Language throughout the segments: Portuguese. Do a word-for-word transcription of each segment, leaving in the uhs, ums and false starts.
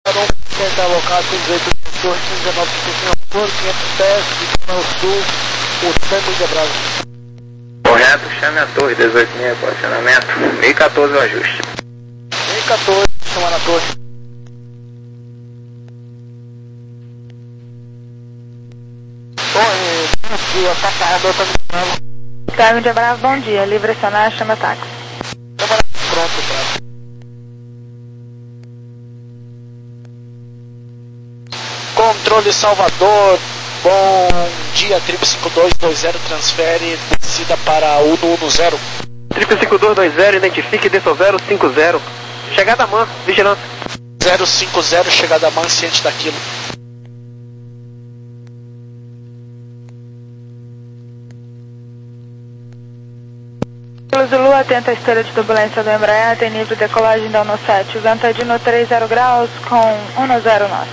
Cada um tenta alocar com dezoito torre, dezenove por quinhentos pés, de ao sul, o Tango de Bravo. Correto, chame a torre, dezoito e meio, posicionamento, mil e quatorze o ajuste. mil e quatorze, chamar a torre. Torre, bom dia, tá carregado, Tango de Bravo. Tango de Bravo, bom dia, livre acionar, chama táxi. Pronto, Bravo. Controle Salvador, bom dia, triple cinco dois dois zero, transfere, descida para U no um zero. triple cinco dois dois zero, identifique, desça zero cinco zero. Chegada a man, vigilância. zero cinco zero, chegada a man, ciente daquilo. Zulu, atenta à esteira de turbulência do Embraer, tem nível de decolagem da U N O sete, vento é de no trinta graus com um no zero nove.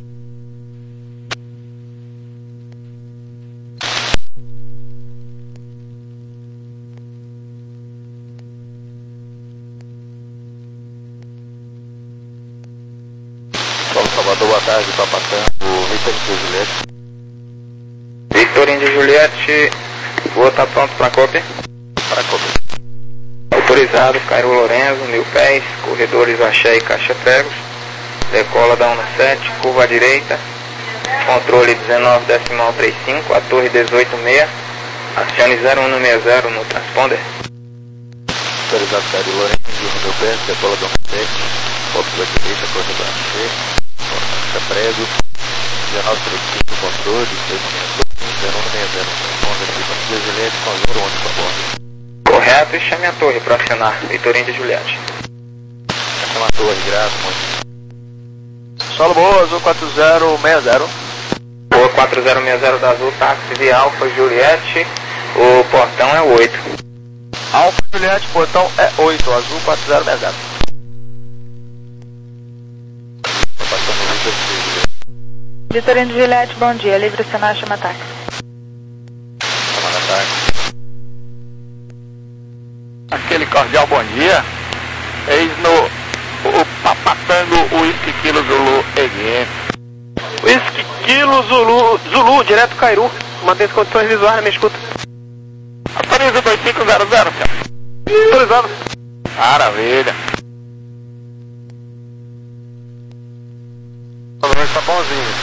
Salvador, boa tarde, tá passando, Victor de Juliette. Victor de Juliette, vou estar pronto para cópia. Para cópia. Autorizado, Cairo Lorenzo, mil pés, corredores Axé e Caixa Pregos, decola da U N O sete, curva à direita, controle dezenove decimal trinta e cinco, a torre dezoito seis, acione zero um sessenta no transponder. Autorizado, Cairo Lorenzo, mil pés, decola da U N O sete, volta da direita, corredor Axé, Caixa Pregos, dezenove trinta e cinco, controle, zero um sessenta no transponder, Victor de Juliette com zero onze para bordo. Correto, e chame a torre para acionar, Vitorino de Juliette. Chama a torre, graças, muito. Solo boa, Azul quatro zero seis zero. Boa quatro zero seis zero da Azul, táxi via Alfa Juliette, o portão é oito. Alfa Juliette, portão é oito, Azul quatro zero seis zero. Tá passando o Victor de Juliette. Vitorino de Juliette, bom dia, livre acionar, chama táxi. Chamada táxi. Aquele cordial bom dia. Eis no o Papatango Whisky Kilo Zulu E G. Whisky Kilo Zulu, Zulu, direto Cairu. Mantém as condições visuais, me escuta. Autoriza dois cinco zero zero, senhor. Autorizado. Maravilha. O número tá bonzinho.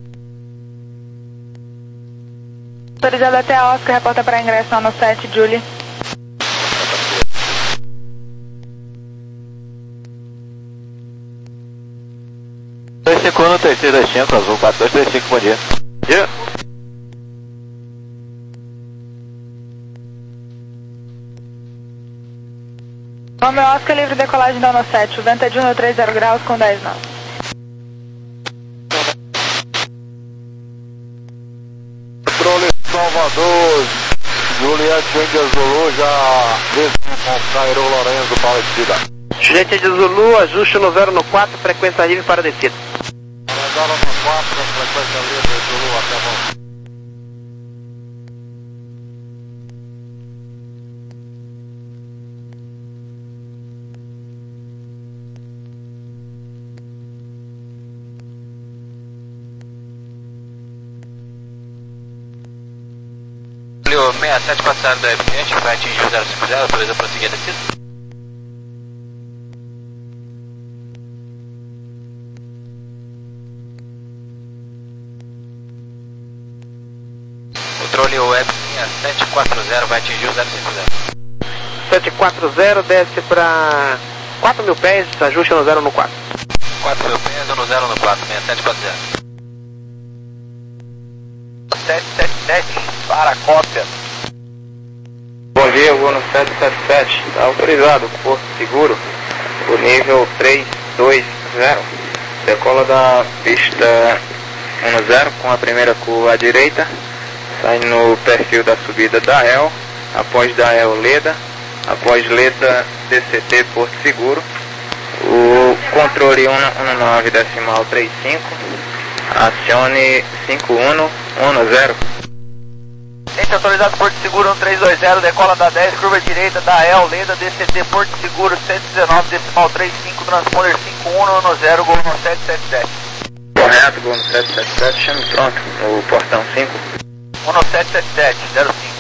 Autorizado até a Oscar, reporta para ingresso na U N O sete, Julie. dois cinco um, três seis dois cinco, Azul quatro dois três cinco, bom dia. Dia. Nome Oscar, livre decolagem da U N O sete, o vento é de um no trinta graus com dez nove. Controle Salvador, Juliette Índia Zulu, já vizinho com Cairo Lorenzo para a descida. Juliette de Zulu, ajuste no zero no quatro, frequência livre para descida. zero no quatro, frequência livre, Zulu, até bom. seis sete quatro zero do F vai atingir o zero cinco zero, autoriza prosseguir a descida. Controle web linha sete quatro zero vai atingir o zero cinco zero. sete quatro zero desce para quatro mil pés, ajuste no zero no quatro. quatro mil pés no zero no quatro, seis sete quatro zero. sete sete sete para a cópia. Bom dia, eu vou no sete sete sete, está autorizado, Porto Seguro, o nível três dois zero, decola da pista um zero com a primeira curva à direita, sai no perfil da subida da E L, após da E L Leda, após Leda D C T Porto Seguro, o controle um nove decimal trinta e cinco, acione cinco um um zero. Ente autorizado Porto Seguro um três dois zero, decola da dez, curva direita da E L Leda D C T Porto Seguro cento e dezenove decimal trinta e cinco, transponder cinco com um no zero, gol no sete sete sete. Correto, gol no sete sete sete, chame pronto, no portão cinco. um no sete sete sete, zero cinco.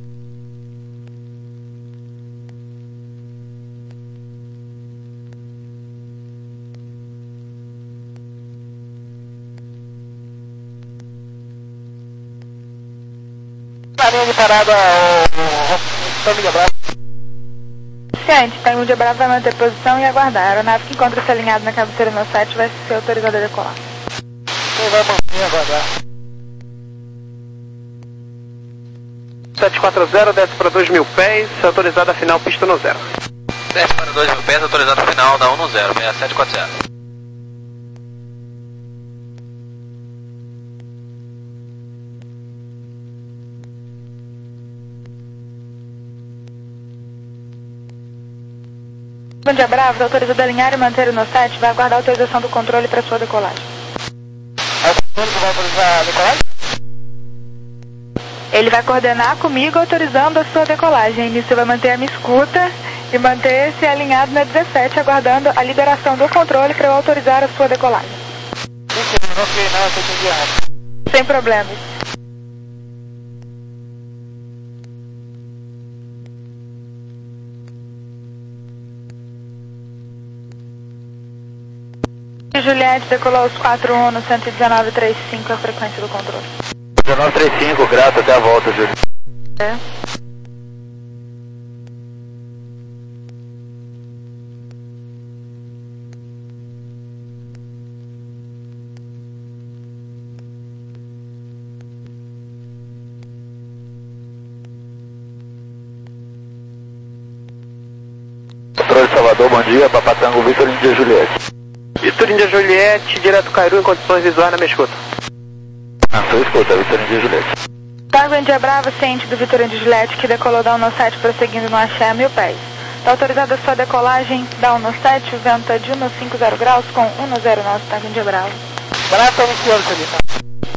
Na linha de parada, o Família Brava. Ciente, Família Brava vai manter posição e aguardar. A aeronave que encontra-se alinhada na cabeceira no sete vai ser autorizada a decolar. Quem vai manter e aguardar? sete quatro zero, desce para dois mil pés, autorizada a final, pista no zero. Desce para dois mil pés, autorizada a final, da um no zero, seis sete quatro zero. Família Brava, autorizada a alinhar e manter o no sete, vai aguardar a autorização do controle para sua decolagem. É o controle que vai autorizar a decolagem? Ele vai coordenar comigo autorizando a sua decolagem. Nisso vai manter a minha escuta e manter-se alinhado na dezessete, aguardando a liberação do controle para eu autorizar a sua decolagem. Sim, não sei, não, eu entendi errado. Sem problemas. Juliette decolou os quatro um no cento e dezenove trinta e cinco, a frequência do controle. dezenove trinta e cinco, grato, até a volta, Júlio. É. Controle Salvador, bom dia, Papatango, Vitor Índia Juliette. Vitor Índia Juliette, direto Cairu, em condições visuais na minha escuta. Na sua escuta, Vitor Índia Juliette. Tango Índia Brava, ciente do Vitor Índia Juliette, que decolou da um no sete, prosseguindo no axé a mil pés. Está autorizada a sua decolagem da um no sete, venta de um no cinquenta graus com um no zero nove, Tango Índia Brava. Brava está iniciando, ali, tá?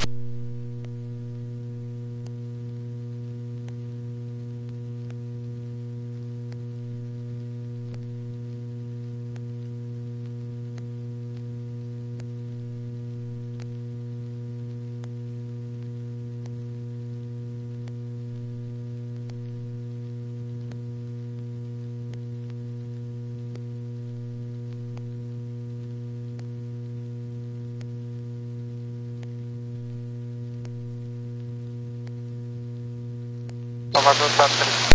Salvador está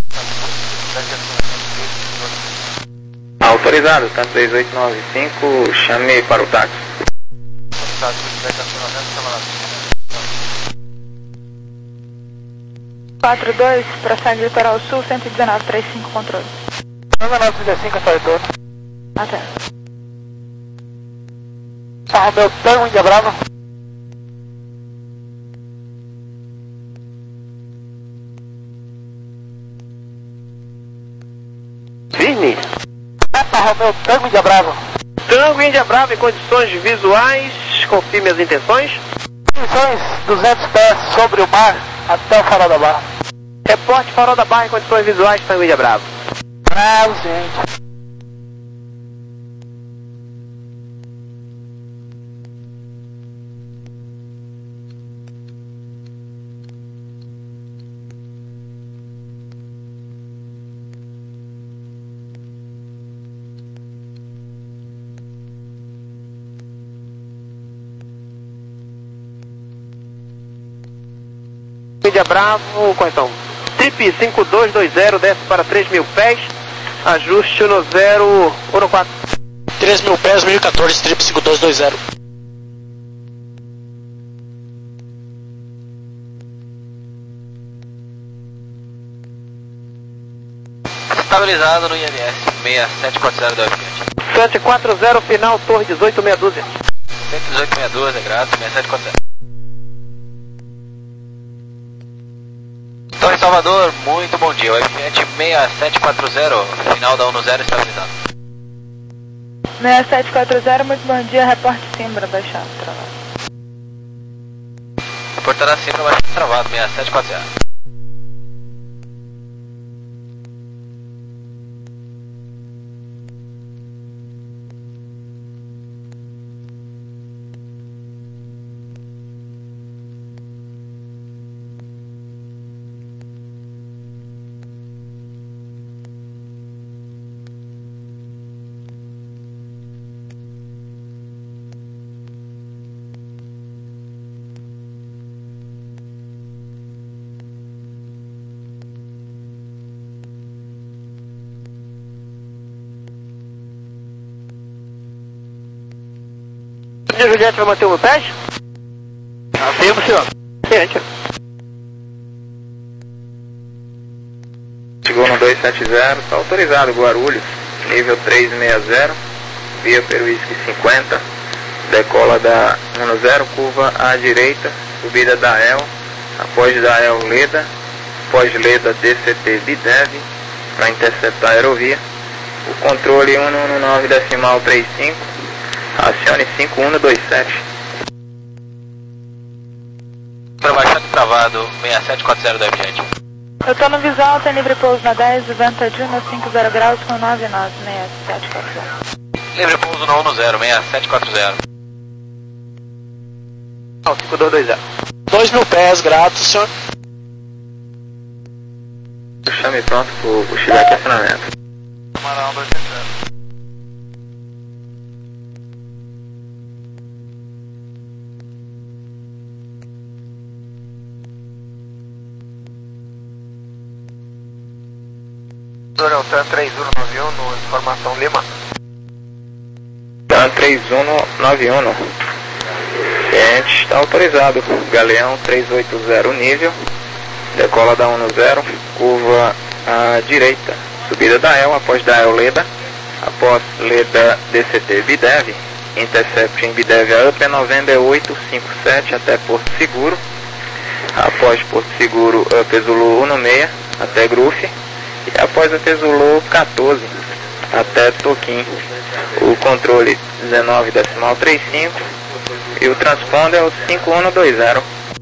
Autorizado, tanto três oito nove cinco, chame para o táxi. quatro dois, prossegue litoral sul, cento e dezenove trinta e cinco, controle. dezenove trinta e cinco, essa retorno. Até. Tá, Romeu, Tango Índia Brava. Firme. Tá, Romeu, Tango Índia Brava. Tango Índia Brava em condições visuais, confirme as intenções. Condições duzentos pés sobre o mar até o farol da barra. Reporte Farol da Barra em condições visuais, Tango Índia Brava. Bravo, gente. Índia Bravo, então, Trip cinco dois dois zero, desce para três mil pés, ajuste no zero ou no quatro. três mil pés, mil e quatorze, Trip cinco dois dois zero. Estabilizado no I N S, seis sete quatro zero da Fiat. sete quatro zero, final, torre dezoito meia dúzia. cento e dezoito meia dúzia, grato, seis sete quatro zero. Torre Salvador, muito bom dia. O Fiat seis sete quatro zero, final da um no zero, estabilizado. seis sete quatro zero, muito bom dia, reporte Simbra, baixado, travado. Reportará Simbra, baixado, travado, seis sete quatro zero. Julia Juliette vai manter o meu pé? Afirmo, senhor. Ciente. Chegou no dois sete zero, está autorizado Guarulhos, nível três seis zero, via Peruísque cinquenta, decola da um zero, curva à direita, subida da E L, após da E L Leda, após Leda D C T Bidev, para interceptar a aerovia, o controle cento e nove decimal trinta e cinco, acione cinco um dois sete. Para baixando travado, seis sete quatro zero da Eviante. Eu tô no visual, tem livre pouso na dez, venta Juno cinquenta graus com nove nove, seis sete quatro zero. Livre pouso no um zero, seis sete quatro zero. Não, cinco dois dois zero. dois mil pés, grato, senhor. Chame pronto pro, pro Chile aqui acionamento. Camarão dois sete zero. Delta três um nove um, no informação Lima. Delta três um nove um. Ciente, está autorizado. Galeão três oito zero nível. Decola da um zero, curva à direita. Subida da E L, após da E L Leda. Após Leda D C T Bidev. Intercept em Bidev a up November oito cinco sete até Porto Seguro. Após Porto Seguro, up Zulu um seis até Grufe. E após a Zulu quatorze até Toquim, o controle dezenove decimal trinta e cinco e o transponder é o cinco um dois zero.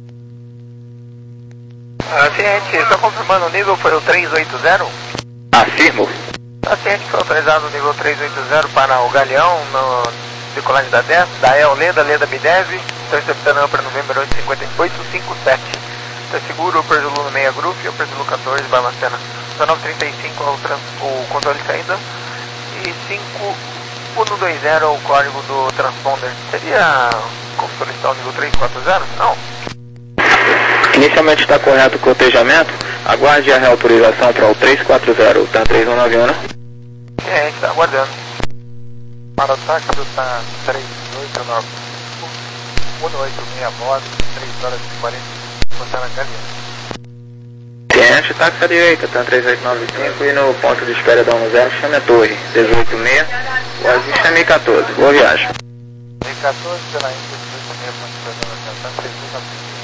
Ah, ciente, só confirmando o nível foi o três oito zero? Afirmo. A ciente foi autorizado o nível três oito zero para o Galeão, no decolagem da dez, da E L Leda, Leda Bidev, interceptando para November oito cinco sete. Tá seguro, o Perzulu no meia Grufe e o Perzulu quatorze, Barbacena. dezenove trinta e cinco é o, trans, o controle de saída e cinco um dois zero é o código do transponder. Seria como solicitar o nível três quatro zero? Não. Inicialmente está correto o cotejamento, aguarde a reautorização para o três quatro zero, tá três um nove um, né? É, a gente está aguardando. Para o táxi do TAM três oito nove um oito seis nove, três horas e quarenta minutos, você na Galeão. Ciente, táxi à direita, tá três oito nove cinco e no ponto de espera da um zero, chame a torre, dezoito seis, o Aziz chame I quatorze, boa viagem. I quatorze pela Índia, dezoito seis, ponto de espera da TAM três oito nove cinco.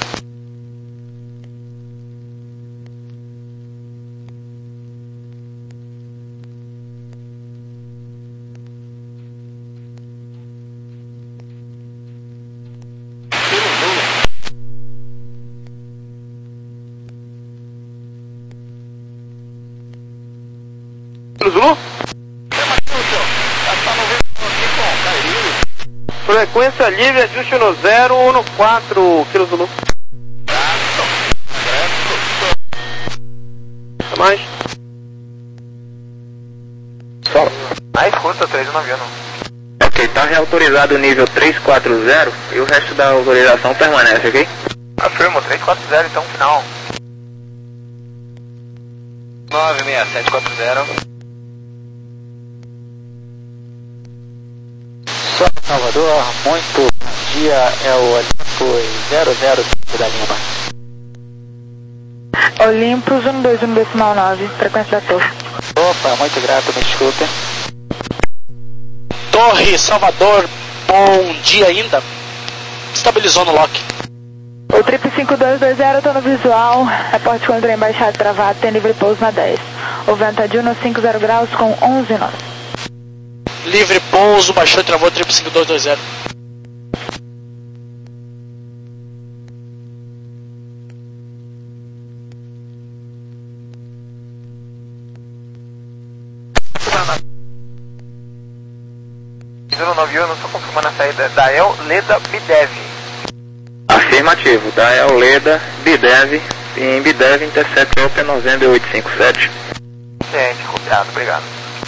Zulu? Frequência livre, ajuste no zero um no quatro, Kilo Zulu. Até mais. Fala. Ah, escuta, três nove um. Ok, está reautorizado o nível três quatro zero e o resto da autorização permanece, ok? Afirmo, três quatro zero, então final. nove seis sete quatro zero. Salvador, muito bom dia, é o Olympus zero zero cinco da Lima. Olympus um dois um decimal nove, frequência da torre. Opa, muito grato, me desculpe. Torre, Salvador, bom dia ainda. Estabilizou no lock. O trip cinco dois dois zero, tô no visual, reporte contra a embaixada travado, tem livre pouso na dez. O vento Juno cinquenta graus com onze nós. Livre pouso, baixou e travou trip cinco dois dois zero. zero nove um, só confirmando a saída da E L Leda Bidev. Afirmativo, da E L Leda, Bidev, em Bidev Intercept Open November oito cinco sete. Gente, copiado, obrigado.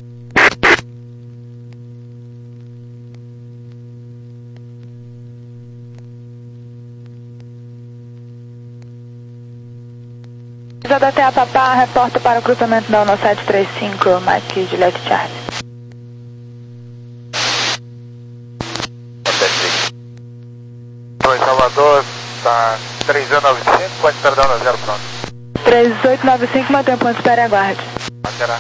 Pisada até a Papá, reporta para o cruzamento da um sete três cinco, Mike Juliette Charlie. Oi, Salvador, tá três zero nove cinco, pode perdão na zero, pronto. três oito nove cinco, mantém o ponto de espera e aguarde. Manterá.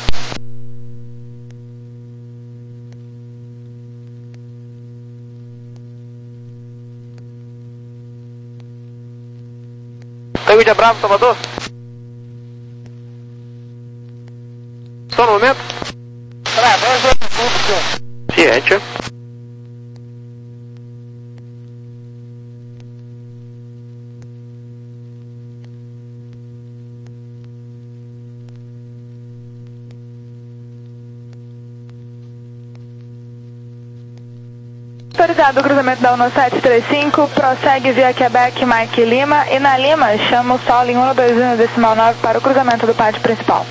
Tango Bravo, Salvador. Só no momento. Ciente. Autorizado o cruzamento da um sete três cinco, prossegue via Quebec, Mike Lima, e na Lima chama o solo em um dois um decimal nove para o cruzamento do pátio principal.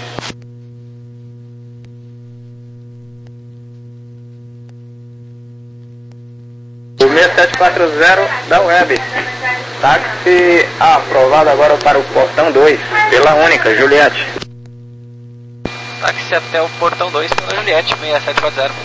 O seis sete quatro zero da Web. Táxi aprovado agora para o portão dois, pela única, Juliette. Táxi até o portão dois pela Juliette, seis sete quatro zero.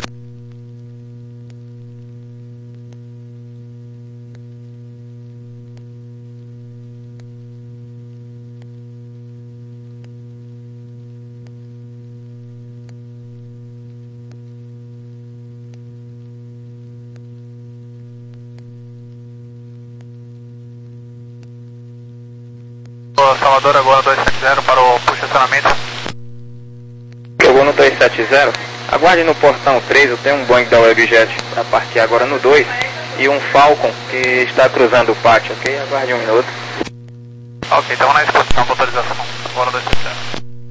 Salvador agora dois sete zero para o posicionamento. Jogou no dois sete zero. Aguarde no portão três, eu tenho um Boeing da Webjet para partir agora no dois e um Falcon que está cruzando o pátio, ok? Aguarde um minuto. Ok, estamos na exposição para autorização. Agora dois sete zero.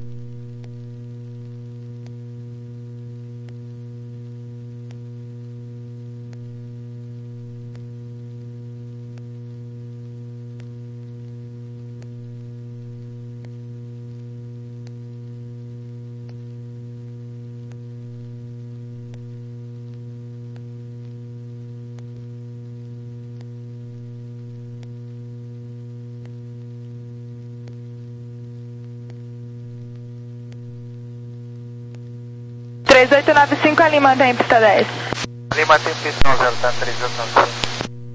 três oito nove cinco, ali mantém pista dez. Ali mantém pista zero, tá? três oito nove cinco.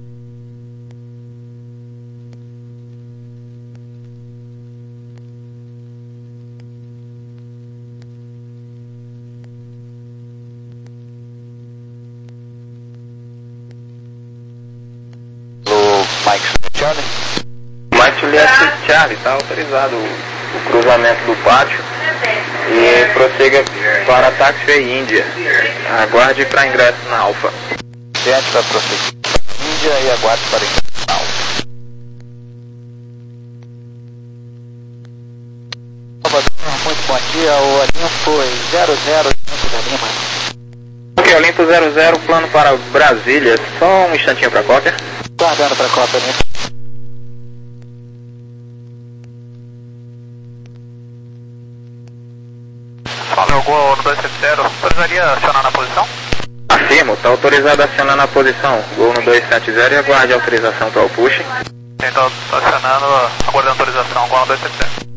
Alô, Mike Charlie? Mike Juliette Charlie, está autorizado o, o cruzamento do pátio e prossiga para táxi Índia. Aguarde para ingresso na Alfa. Ciente para prosseguir para Índia e aguarde para ingresso na Alfa. Salvador, muito bom dia, o Olimpo zero zero cinco da Lima. Ok, Olimpo zero zero, plano para Brasília. Só um instantinho para a cópia. Guardando para a cópia, Olimpo. Valeu, Gol no dois sete zero. Precisaria acionar na posição? Afirmo, está autorizado a acionar na posição. Gol no dois sete zero e aguarde a autorização para o push. Então, tá acionando, aguardando autorização. Gol no dois sete zero.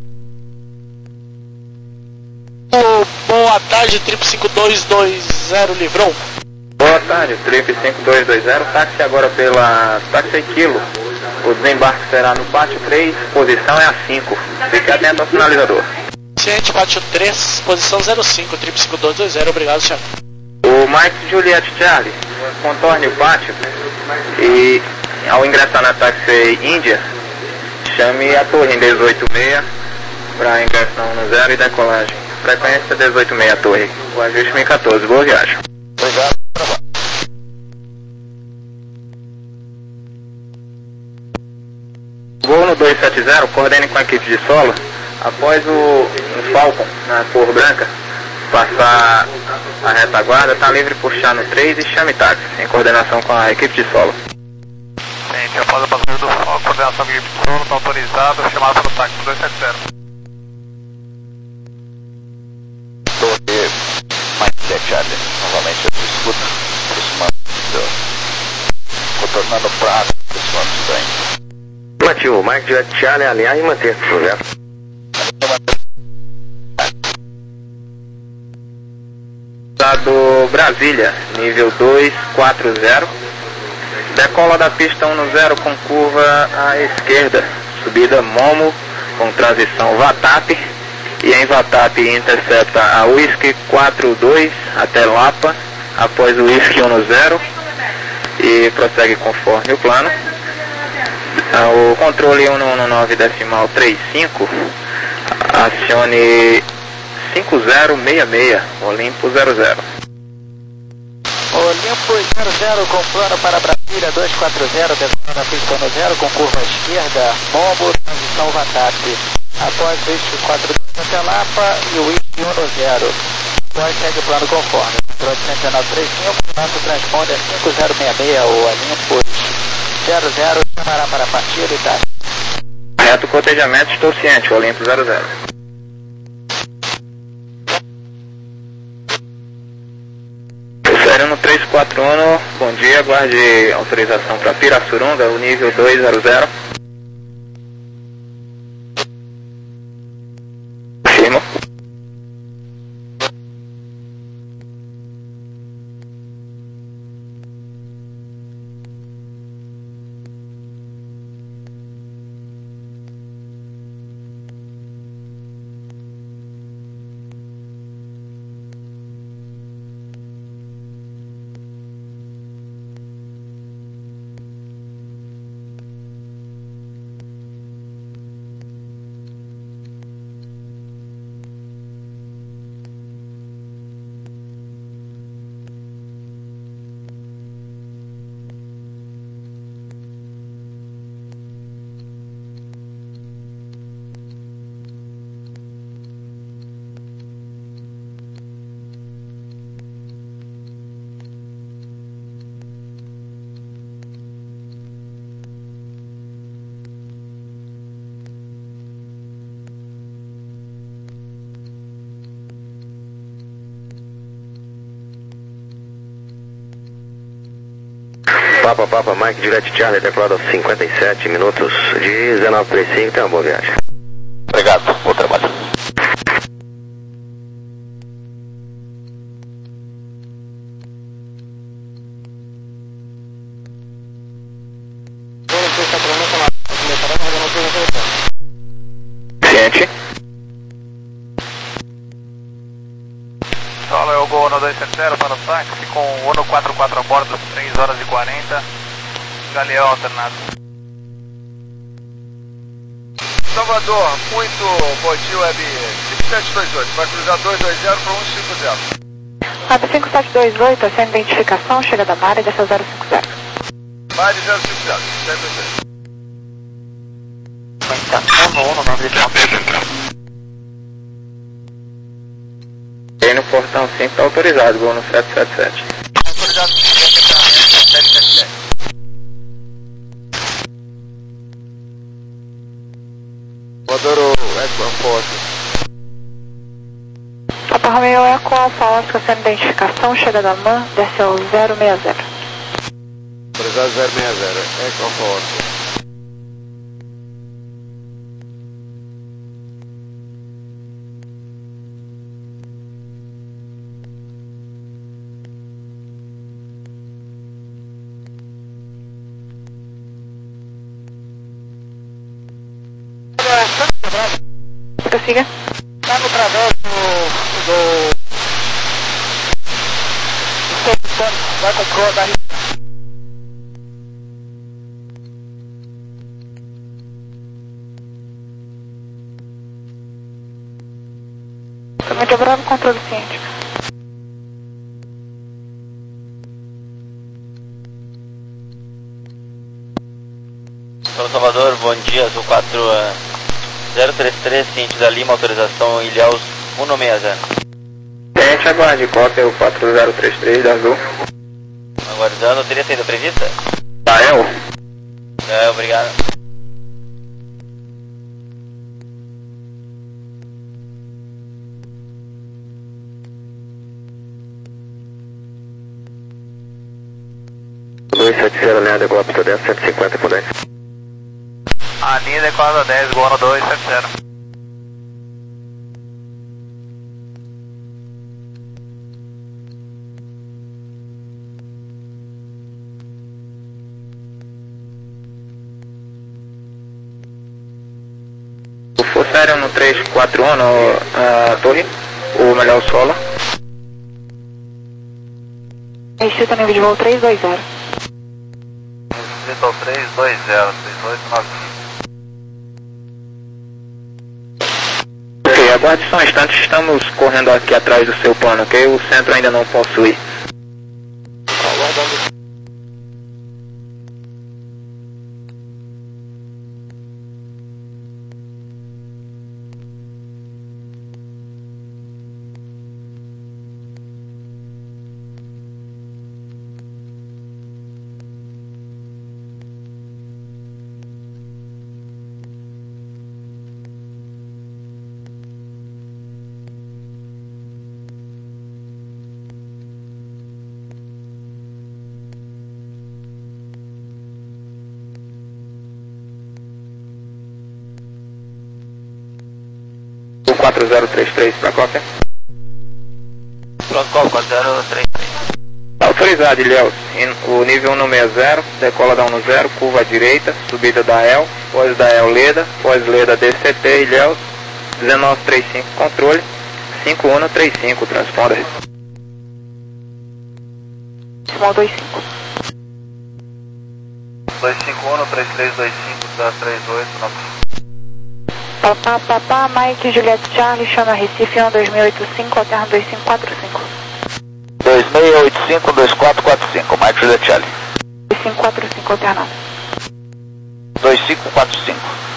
Oh, boa tarde, Trip cinco dois dois zero, livrou. Boa tarde, Trip cinco dois dois zero, táxi agora pela táxi Kilo. O desembarque será no pátio três, posição é a cinco. Fique atento ao sinalizador. Ciente, pátio três, posição zero cinco, Trip cinco dois dois zero, obrigado, senhor. O Mike Juliette Charlie, contorne o pátio e ao ingressar na táxi Índia, chame a torre em dezoito seis para ingressão no zero e decolagem. Frequência dezoito seis torre. O ajuste mil e quatorze, boa viagem. Obrigado. Voo no dois sete zero, coordene com a equipe de solo. Após o, o Falcon na cor branca passar a retaguarda, está livre puxar no três e chame táxi, em coordenação com a equipe de solo. Gente, após a passagem do Falcon, coordenação com a equipe de solo, está autorizado, chamado para o táxi dois sete zero. Torre Mike Charlie, novamente eu escuto, aproximando, contornando o prato, aproximando o trem. Mativo, Mike Juliette Charlie, alinhar e manter o projeto. Estado Brasília, nível dois quatro zero. Decola da pista dez com curva à esquerda, subida Momo com transição Vatap, e em Vatap intercepta a Whisky quatro dois até Lapa, após o Whisky dez e prossegue conforme o plano. O controle cento e dezesseis decimal trinta e cinco, acione cinco zero seis seis, Olimpo zero zero. Olimpo zero zero com plano para Brasília dois quatro zero, decola na pista zero com curva à esquerda, Momo, transição Vatap. Após o Whisky quatro dois até Lapa e o Whisky dez. Após segue o plano conforme. Controle cento e nove trinta e cinco, nosso transponder cinco zero seis seis, o Olimpo zero zero, chamará para a partida e tá. Reto cotejamento, estou ciente, Olimpo zero zero. Sério no três quatro um, bom dia, aguarde autorização para Pirassununga, o nível dois zero zero. Firmo. Papa, Papa, Mike, Juliette Charlie, decolado aos cinquenta e sete minutos de dezenove trinta e cinco, então, boa viagem. Obrigado, bom trabalho. Ciente. Solo é o Gol dois sete zero para o táxi com o Uno quatro quatro a bordo, três horas e quarenta, Galeão alternado. Salvador, muito bom dia, Web cinco sete dois oito, vai cruzar dois dois zero para um cinco zero. Web cinco sete dois oito, sem identificação, chega da Mari, dessa zero cinco zero. Mari zero cinco zero, segue você. Aí no portão cinco está autorizado, vou no sete sete sete. Autorizado sete sete sete. Voador Eco Forte. Papa Romeo Eco Alfa Oscar, sem identificação, chega da M A N, desce ao zero seis zero. Autorizado zero seis zero, Eco Forte. Prossiga. Tá no travesso do... do... vai com pro da... Também quebrando o controle ciente. São Salvador, bom dia, Azul quatro zero três três, ciente da Lima, autorização Ilhaus cento e sessenta. Ciente, aguarde, cópia o quatro zero três três da Azul. Aguardando, teria saída prevista? Tá, eu. É, obrigado. dois sete zero, linha decola pista dez, cento e cinquenta por dez. A linha decolada dez, Gol dois sete zero. transfere no três quatro um no uh, torre, ou melhor, o solo. Restrito nível de voo três dois zero. Restrito ao três dois zero, três oito nove cinco. Ok, aguarde só um instante, estamos correndo aqui atrás do seu plano, ok? O centro ainda não possui. Aguardando. quatro zero três três para cópia. Pronto, qual? quatro zero três três. Autorizado, Ilhéus. O nível cento e sessenta, decola da cem, curva à direita, subida da E L, pós da E L Leda, pós Leda D C T, Ilhéus, dezenove trinta e cinco, controle, cinco um três cinco, transponder. Small dois cinco. dois cinco um, três três dois cinco, da três oito nove. Papá, papá, Mike, Juliette Charlie, chama Recife um dois seis oito cinco, alterna dois cinco quatro cinco. dois seis oito cinco, dois quatro quatro cinco, Mike Juliette Charlie. dois cinco quatro cinco, alternando. dois cinco quatro cinco.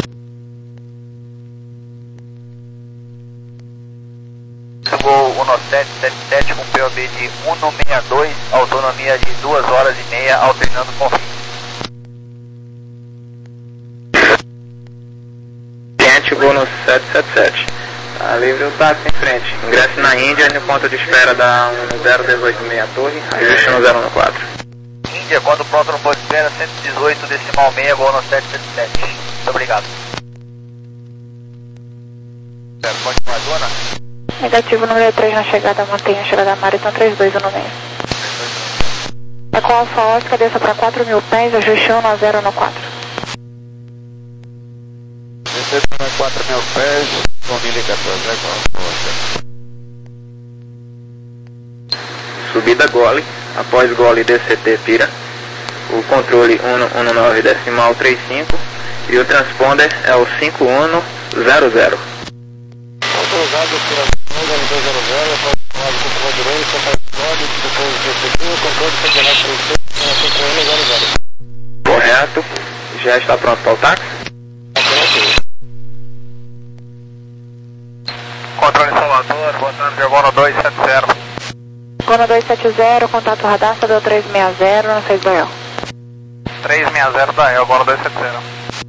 Voo um sete sete sete com P O B de cento e sessenta e dois, autonomia de duas horas e meia, alternando com fim. Vou no sete sete sete. Tá livre o táxi em frente. Ingresso na Índia, no ponto de espera da zero um oito seis torre, ajuste no zero um quatro. Índia, quando pronto no ponto de espera, cento e dezoito, decimal seis, voo no sete sete sete. Muito obrigado. Pode mais dona? Negativo número três na chegada, mantenha a chegada Marathon três dois um seis. É com Alfa Oscar, desça para quatro mil pés, ajuste um no zero um quatro. quatro mil pés, com mil e quatorze, é qual? Subida Gole, após Gole D C T Pira, o controle cento e dezenove decimal trinta e cinco e o transponder é o cinco um zero zero. Autorizado por a zero dois zero zero, após o controle direito, após Gole, depois D C T, controle federal trinta e seis, cinco um zero zero. Correto, já está pronto para o táxi? Controle Salvador, boa tarde, Gono dois sete zero. Gono dois sete zero, contato radar, deu três seis zero, não sei do E L. três seis zero da E L, Gono dois sete zero.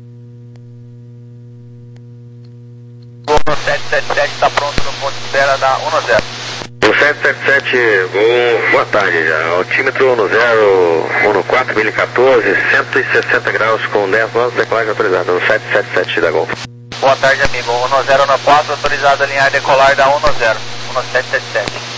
Gono sete sete sete está pronto no ponto de espera da um zero. O sete sete sete, bom, boa tarde já. Altímetro um zero um quatro, mil e quatorze, cento e sessenta graus com dez voltas, decolagem autorizada no sete sete sete da Gol. Boa tarde, amigo. um zero um quatro, autorizado a alinhar e decolar da um zero, um sete sete sete.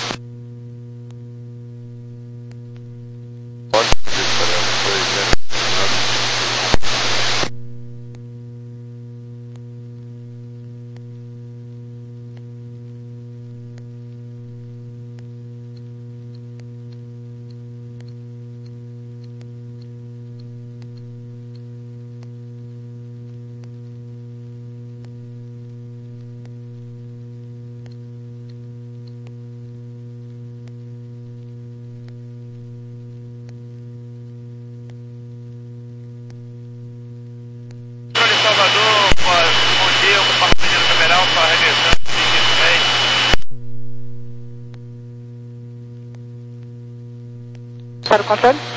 Salvador, bom dia, o compartimento federal para regressando Para o controle?